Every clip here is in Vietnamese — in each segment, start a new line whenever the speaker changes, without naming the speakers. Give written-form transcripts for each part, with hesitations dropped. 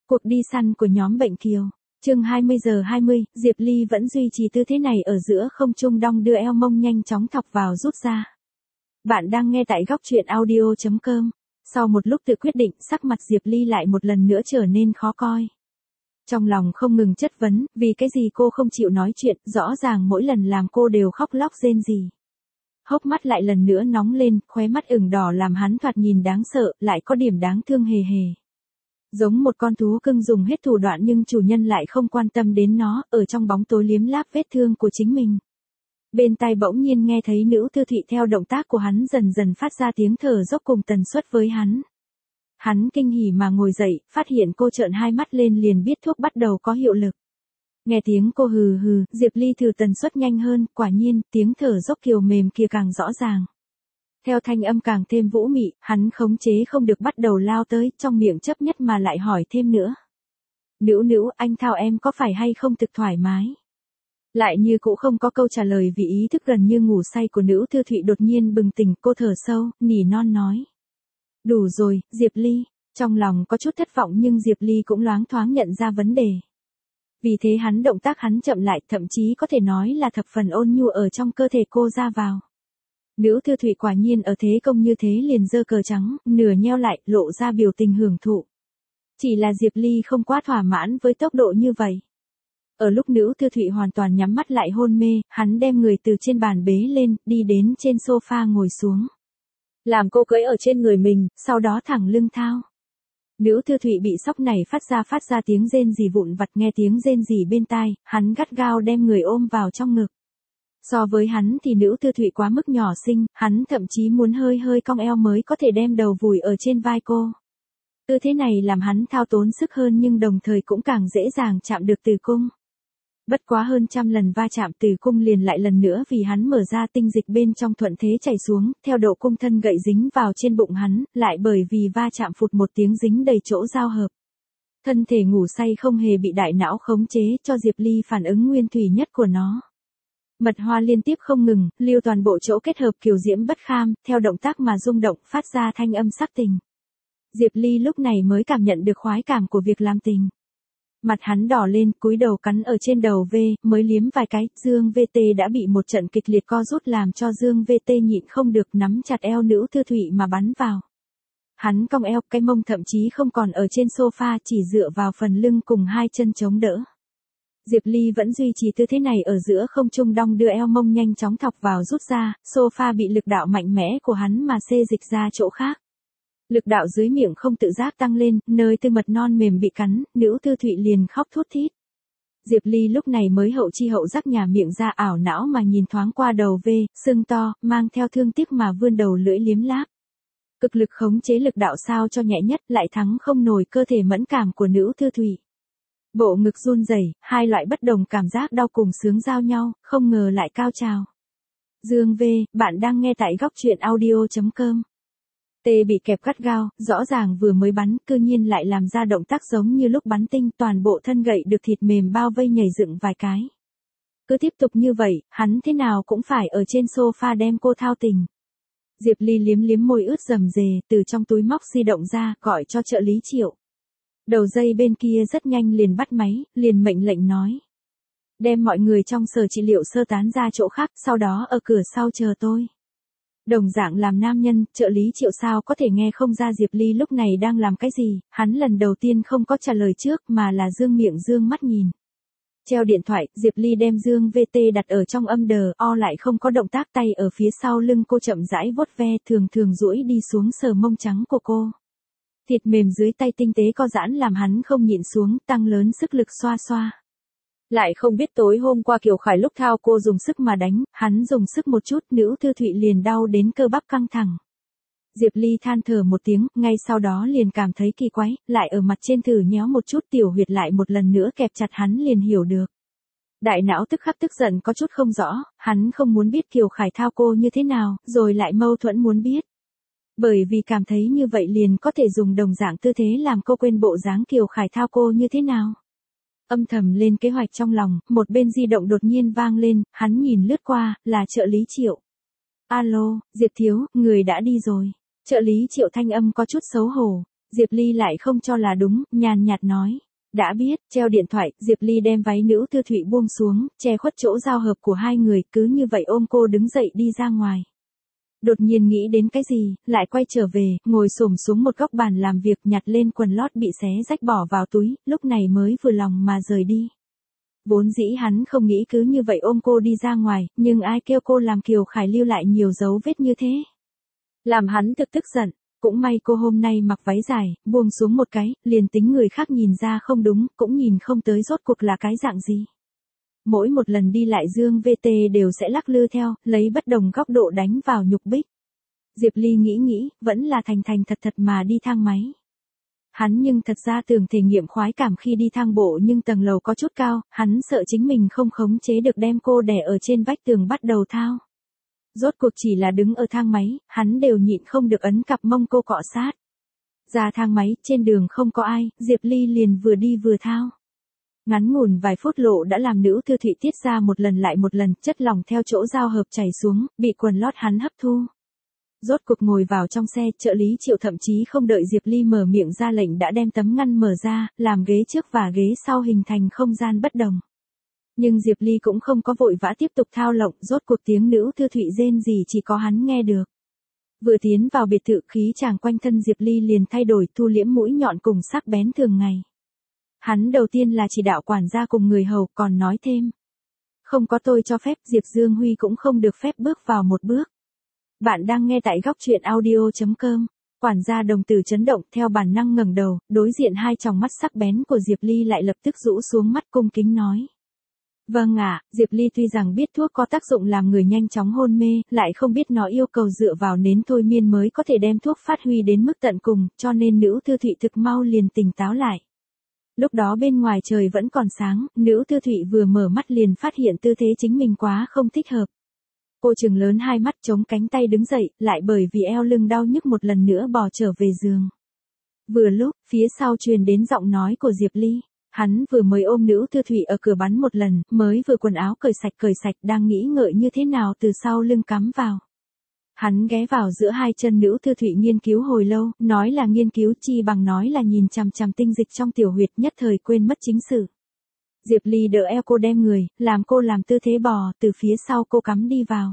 Cuộc đi săn của nhóm Bệnh Kiều. Chương 20:20, Diệp Ly vẫn duy trì tư thế này ở giữa không trung đong đưa eo mông nhanh chóng thọc vào rút ra. Bạn đang nghe tại góc truyện audio.com. Sau một lúc tự quyết định, sắc mặt Diệp Ly lại một lần nữa trở nên khó coi. Trong lòng không ngừng chất vấn, vì cái gì cô không chịu nói chuyện, rõ ràng mỗi lần làm cô đều khóc lóc rên rỉ. Hốc mắt lại lần nữa nóng lên, khóe mắt ửng đỏ làm hắn thoạt nhìn đáng sợ, lại có điểm đáng thương hề hề. Giống một con thú cưng dùng hết thủ đoạn nhưng chủ nhân lại không quan tâm đến nó, ở trong bóng tối liếm láp vết thương của chính mình. Bên tai bỗng nhiên nghe thấy nữ Thư Thụy theo động tác của hắn dần dần phát ra tiếng thở dốc cùng tần suất với hắn. Hắn kinh hỉ mà ngồi dậy, phát hiện cô trợn hai mắt lên liền biết thuốc bắt đầu có hiệu lực. Nghe tiếng cô hừ hừ, Diệp Ly thử tần suất nhanh hơn, quả nhiên, tiếng thở dốc kiều mềm kia càng rõ ràng. Theo thanh âm càng thêm vũ mị, hắn khống chế không được bắt đầu lao tới, trong miệng chấp nhất mà lại hỏi thêm nữa. Nữ, anh thao em có phải hay không thực thoải mái? Lại như cũng không có câu trả lời vì ý thức gần như ngủ say của nữ Thư Thụy đột nhiên bừng tỉnh, cô thở sâu, nỉ non nói. Đủ rồi, Diệp Ly, trong lòng có chút thất vọng nhưng Diệp Ly cũng loáng thoáng nhận ra vấn đề. Vì thế động tác hắn chậm lại, thậm chí có thể nói là thập phần ôn nhu ở trong cơ thể cô ra vào. Nữ Thư Thụy quả nhiên ở thế công như thế liền giơ cờ trắng, nửa nheo lại, lộ ra biểu tình hưởng thụ. Chỉ là Diệp Ly không quá thỏa mãn với tốc độ như vậy. Ở lúc nữ Thư Thụy hoàn toàn nhắm mắt lại hôn mê, hắn đem người từ trên bàn bế lên, đi đến trên sofa ngồi xuống. Làm cô cưỡi ở trên người mình, sau đó thẳng lưng thao. Nữ Thư Thụy bị sốc này phát ra tiếng rên rỉ vụn vặt, nghe tiếng rên rỉ bên tai, hắn gắt gao đem người ôm vào trong ngực. So với hắn thì nữ Thư Thụy quá mức nhỏ xinh, hắn thậm chí muốn hơi cong eo mới có thể đem đầu vùi ở trên vai cô. Tư thế này làm hắn thao tốn sức hơn nhưng đồng thời cũng càng dễ dàng chạm được tử cung. Bất quá hơn trăm lần va chạm tử cung liền lại lần nữa vì hắn mở ra tinh dịch bên trong thuận thế chảy xuống, theo độ cung thân gậy dính vào trên bụng hắn, lại bởi vì va chạm phụt một tiếng dính đầy chỗ giao hợp. Thân thể ngủ say không hề bị đại não khống chế cho Diệp Ly phản ứng nguyên thủy nhất của nó. Mật hoa liên tiếp không ngừng, lưu toàn bộ chỗ kết hợp kiều diễm bất kham, theo động tác mà rung động phát ra thanh âm sắc tình. Diệp Ly lúc này mới cảm nhận được khoái cảm của việc làm tình. Mặt hắn đỏ lên, cúi đầu cắn ở trên đầu V, mới liếm vài cái, Dương VT đã bị một trận kịch liệt co rút làm cho Dương VT nhịn không được nắm chặt eo nữ Thư Thụy mà bắn vào. Hắn cong eo, cái mông thậm chí không còn ở trên sofa, chỉ dựa vào phần lưng cùng hai chân chống đỡ. Diệp Ly vẫn duy trì tư thế này ở giữa không trung đong đưa eo mông nhanh chóng thọc vào rút ra, sofa bị lực đạo mạnh mẽ của hắn mà xê dịch ra chỗ khác. Lực đạo dưới miệng không tự giác tăng lên, nơi tư mật non mềm bị cắn, nữ Thư Thụy liền khóc thút thít. Diệp Ly lúc này mới hậu chi hậu giác nhả miệng ra ảo não mà nhìn thoáng qua đầu V, sưng to, mang theo thương tiếc mà vươn đầu lưỡi liếm láp. Cực lực khống chế lực đạo sao cho nhẹ nhất lại thắng không nổi cơ thể mẫn cảm của nữ Thư Thụy. Bộ ngực run rẩy, hai loại bất đồng cảm giác đau cùng sướng giao nhau, không ngờ lại cao trào. Dương V, bạn đang nghe tại góc truyện audio.com. Tê bị kẹp gắt gao, rõ ràng vừa mới bắn, cư nhiên lại làm ra động tác giống như lúc bắn tinh, toàn bộ thân gậy được thịt mềm bao vây nhảy dựng vài cái. Cứ tiếp tục như vậy, hắn thế nào cũng phải ở trên sofa đem cô thao tình. Diệp Ly liếm môi ướt rầm rề, từ trong túi móc di động ra, gọi cho trợ lý Triệu. Đầu dây bên kia rất nhanh liền bắt máy, liền mệnh lệnh nói. Đem mọi người trong sở trị liệu sơ tán ra chỗ khác, sau đó ở cửa sau chờ tôi. Đồng dạng làm nam nhân, trợ lý Triệu sao có thể nghe không ra Diệp Ly lúc này đang làm cái gì, hắn lần đầu tiên không có trả lời trước mà là dương miệng dương mắt nhìn. Treo điện thoại, Diệp Ly đem Dương VT đặt ở trong âm đờ, lại không có động tác, tay ở phía sau lưng cô chậm rãi vuốt ve, thường duỗi đi xuống sờ mông trắng của cô. Thịt mềm dưới tay tinh tế co giãn làm hắn không nhịn xuống, tăng lớn sức lực xoa xoa. Lại không biết tối hôm qua Kiều Khải lúc thao cô dùng sức mà đánh, hắn dùng sức một chút, nữ Thư Thụy liền đau đến cơ bắp căng thẳng. Diệp Ly than thở một tiếng, ngay sau đó liền cảm thấy kỳ quái, lại ở mặt trên thử nhéo một chút tiểu huyệt lại một lần nữa kẹp chặt hắn liền hiểu được. Đại não tức khắc tức giận có chút không rõ, hắn không muốn biết Kiều Khải thao cô như thế nào, rồi lại mâu thuẫn muốn biết. Bởi vì cảm thấy như vậy liền có thể dùng đồng dạng tư thế làm cô quên bộ dáng Kiều Khải thao cô như thế nào. Âm thầm lên kế hoạch trong lòng, một bên di động đột nhiên vang lên, hắn nhìn lướt qua, là trợ lý Triệu. Alo, Diệp thiếu, người đã đi rồi. Trợ lý Triệu thanh âm có chút xấu hổ. Diệp Ly lại không cho là đúng, nhàn nhạt nói. Đã biết, treo điện thoại, Diệp Ly đem váy nữ Tư Thụy buông xuống, che khuất chỗ giao hợp của hai người, cứ như vậy ôm cô đứng dậy đi ra ngoài. Đột nhiên nghĩ đến cái gì, lại quay trở về, ngồi xổm xuống một góc bàn làm việc, nhặt lên quần lót bị xé rách bỏ vào túi, lúc này mới vừa lòng mà rời đi. Vốn dĩ hắn không nghĩ cứ như vậy ôm cô đi ra ngoài, nhưng ai kêu cô làm Kiều Khải lưu lại nhiều dấu vết như thế. Làm hắn thực tức giận, cũng may cô hôm nay mặc váy dài, buông xuống một cái, liền tính người khác nhìn ra không đúng, cũng nhìn không tới rốt cuộc là cái dạng gì. Mỗi một lần đi lại Dương VT đều sẽ lắc lư theo, lấy bất đồng góc độ đánh vào nhục bích. Diệp Ly nghĩ, vẫn là thành thật mà đi thang máy. Hắn nhưng thật ra tưởng thể nghiệm khoái cảm khi đi thang bộ nhưng tầng lầu có chút cao, hắn sợ chính mình không khống chế được đem cô đè ở trên vách tường bắt đầu thao. Rốt cuộc chỉ là đứng ở thang máy, hắn đều nhịn không được ấn cặp mông cô cọ sát. Ra thang máy, trên đường không có ai, Diệp Ly liền vừa đi vừa thao. Ngắn ngủn vài phút lộ đã làm nữ Tư Thụy tiết ra một lần lại một lần, chất lỏng theo chỗ giao hợp chảy xuống, bị quần lót hắn hấp thu. Rốt cuộc ngồi vào trong xe, trợ lý Triệu thậm chí không đợi Diệp Ly mở miệng ra lệnh đã đem tấm ngăn mở ra, làm ghế trước và ghế sau hình thành không gian bất đồng. Nhưng Diệp Ly cũng không có vội vã tiếp tục thao lộng, rốt cuộc tiếng nữ Tư Thụy rên gì chỉ có hắn nghe được. Vừa tiến vào biệt thự khí chàng quanh thân Diệp Ly liền thay đổi, thu liễm mũi nhọn cùng sắc bén thường ngày. Hắn đầu tiên là chỉ đạo quản gia cùng người hầu, còn nói thêm. Không có tôi cho phép, Diệp Dương Huy cũng không được phép bước vào một bước. Bạn đang nghe tại góc truyện audio.com. Quản gia đồng tử chấn động, theo bản năng ngẩng đầu, đối diện hai tròng mắt sắc bén của Diệp Ly lại lập tức rũ xuống mắt cung kính nói. Vâng ạ, Diệp Ly tuy rằng biết thuốc có tác dụng làm người nhanh chóng hôn mê, lại không biết nó yêu cầu dựa vào nến thôi miên mới có thể đem thuốc phát huy đến mức tận cùng, cho nên nữ Tư Thụy thực mau liền tỉnh táo lại. Lúc đó bên ngoài trời vẫn còn sáng, nữ Tư Thụy vừa mở mắt liền phát hiện tư thế chính mình quá không thích hợp. Cô trừng lớn hai mắt chống cánh tay đứng dậy, lại bởi vì eo lưng đau nhức một lần nữa bò trở về giường. Vừa lúc, phía sau truyền đến giọng nói của Diệp Ly. Hắn vừa mới ôm nữ Tư Thụy ở cửa bắn một lần, mới vừa quần áo cởi sạch đang nghĩ ngợi như thế nào từ sau lưng cắm vào. Hắn ghé vào giữa hai chân nữ Tư Thụy nghiên cứu hồi lâu, nói là nghiên cứu chi bằng nói là nhìn chằm chằm tinh dịch trong tiểu huyệt, nhất thời quên mất chính sự. Diệp Ly đỡ eo cô đem người, làm cô làm tư thế bò, từ phía sau cô cắm đi vào.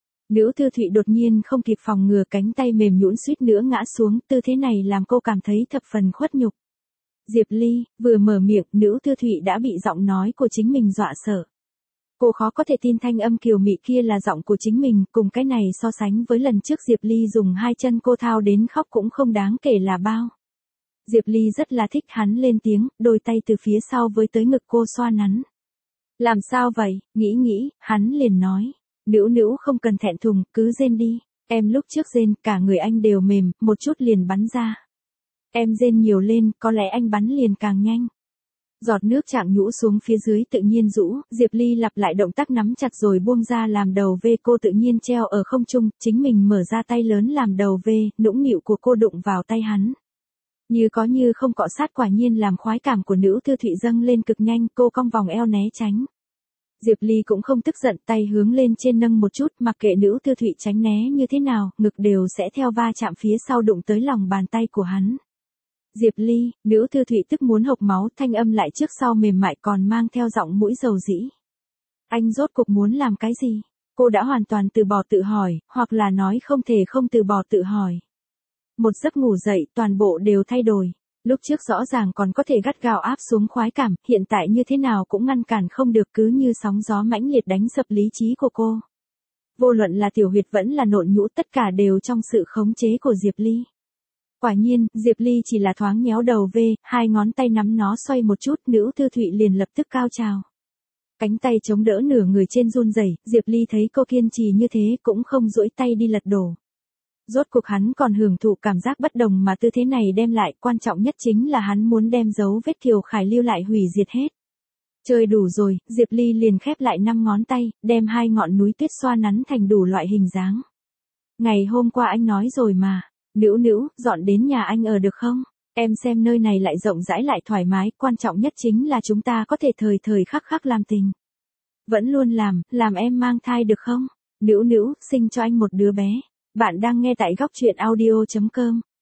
Nữ Tư Thụy đột nhiên không kịp phòng ngừa, cánh tay mềm nhũn suýt nữa ngã xuống, tư thế này làm cô cảm thấy thập phần khuất nhục. Diệp Ly, vừa mở miệng, nữ Tư Thụy đã bị giọng nói của chính mình dọa sợ. Cô khó có thể tin thanh âm kiều mị kia là giọng của chính mình, cùng cái này so sánh với lần trước Diệp Ly dùng hai chân cô thao đến khóc cũng không đáng kể là bao. Diệp Ly rất là thích hắn lên tiếng, đôi tay từ phía sau với tới ngực cô xoa nắn. Làm sao vậy, nghĩ, hắn liền nói. Nữ không cần thẹn thùng, cứ rên đi. Em lúc trước rên, cả người anh đều mềm, một chút liền bắn ra. Em rên nhiều lên, có lẽ anh bắn liền càng nhanh. Giọt nước chạng nhũ xuống phía dưới tự nhiên rũ, Diệp Ly lặp lại động tác nắm chặt rồi buông ra làm đầu V, cô tự nhiên treo ở không trung, chính mình mở ra tay lớn làm đầu V, nũng nịu của cô đụng vào tay hắn. Như có như không cọ sát, quả nhiên làm khoái cảm của nữ Tư Thụy dâng lên cực nhanh, cô cong vòng eo né tránh. Diệp Ly cũng không tức giận, tay hướng lên trên nâng một chút, mặc kệ nữ Tư Thụy tránh né như thế nào, ngực đều sẽ theo va chạm phía sau đụng tới lòng bàn tay của hắn. Diệp Ly, nữ Tư Thụy tức muốn hộc máu, thanh âm lại trước sau mềm mại còn mang theo giọng mũi dầu dĩ. Anh rốt cuộc muốn làm cái gì? Cô đã hoàn toàn từ bỏ tự hỏi, hoặc là nói không thể không từ bỏ tự hỏi. Một giấc ngủ dậy, toàn bộ đều thay đổi. Lúc trước rõ ràng còn có thể gắt gao áp xuống khoái cảm, hiện tại như thế nào cũng ngăn cản không được, cứ như sóng gió mãnh liệt đánh sập lý trí của cô. Vô luận là tiểu huyệt vẫn là nộn nhũ, tất cả đều trong sự khống chế của Diệp Ly. Quả nhiên, Diệp Ly chỉ là thoáng nhéo đầu V, hai ngón tay nắm nó xoay một chút, nữ Tư Thụy liền lập tức cao trào. Cánh tay chống đỡ nửa người trên run rẩy, Diệp Ly thấy cô kiên trì như thế cũng không duỗi tay đi lật đổ. Rốt cuộc hắn còn hưởng thụ cảm giác bất đồng mà tư thế này đem lại, quan trọng nhất chính là hắn muốn đem dấu vết Kiều Khải lưu lại hủy diệt hết. Chơi đủ rồi, Diệp Ly liền khép lại 5 ngón tay, đem hai ngọn núi tuyết xoa nắn thành đủ loại hình dáng. Ngày hôm qua anh nói rồi mà, nữ, dọn đến nhà anh ở được không? Em xem nơi này lại rộng rãi lại thoải mái, quan trọng nhất chính là chúng ta có thể thời khắc làm tình. Vẫn luôn làm em mang thai được không? Nữ, sinh cho anh một đứa bé. Bạn đang nghe tại góc truyện audio.com.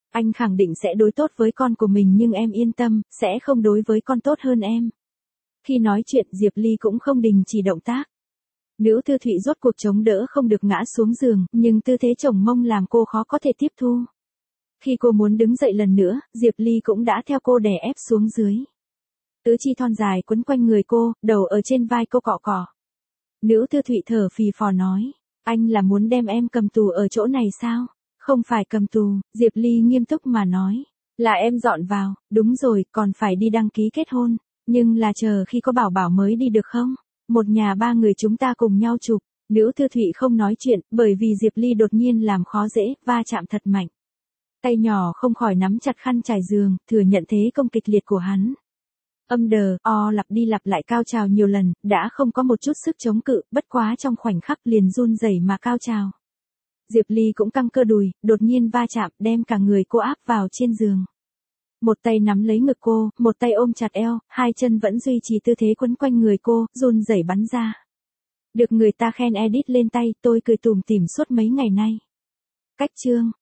Anh khẳng định sẽ đối tốt với con của mình nhưng em yên tâm, sẽ không đối với con tốt hơn em. Khi nói chuyện Diệp Ly cũng không đình chỉ động tác. Nữ Tư Thụy rốt cuộc chống đỡ không được ngã xuống giường, nhưng tư thế chồng mông làm cô khó có thể tiếp thu. Khi cô muốn đứng dậy lần nữa, Diệp Ly cũng đã theo cô đè ép xuống dưới. Tứ chi thon dài quấn quanh người cô, đầu ở trên vai cô cọ cọ. Nữ Tư Thụy thở phì phò nói, anh là muốn đem em cầm tù ở chỗ này sao? Không phải cầm tù, Diệp Ly nghiêm túc mà nói, là em dọn vào, đúng rồi, còn phải đi đăng ký kết hôn, nhưng là chờ khi có bảo bảo mới đi được không? Một nhà ba người chúng ta cùng nhau chụp. Nữ Tư Thụy không nói chuyện, bởi vì Diệp Ly đột nhiên làm khó dễ, va chạm thật mạnh. Tay nhỏ không khỏi nắm chặt khăn trải giường, thừa nhận thế công kịch liệt của hắn. Âm đờ, lặp đi lặp lại cao trào nhiều lần, đã không có một chút sức chống cự, bất quá trong khoảnh khắc liền run rẩy mà cao trào. Diệp Ly cũng căng cơ đùi, đột nhiên va chạm, đem cả người cô áp vào trên giường. Một tay nắm lấy ngực cô, một tay ôm chặt eo, hai chân vẫn duy trì tư thế quấn quanh người cô, run rẩy bắn ra. Được người ta khen edit lên tay, tôi cười tủm tỉm suốt mấy ngày nay. Cách chương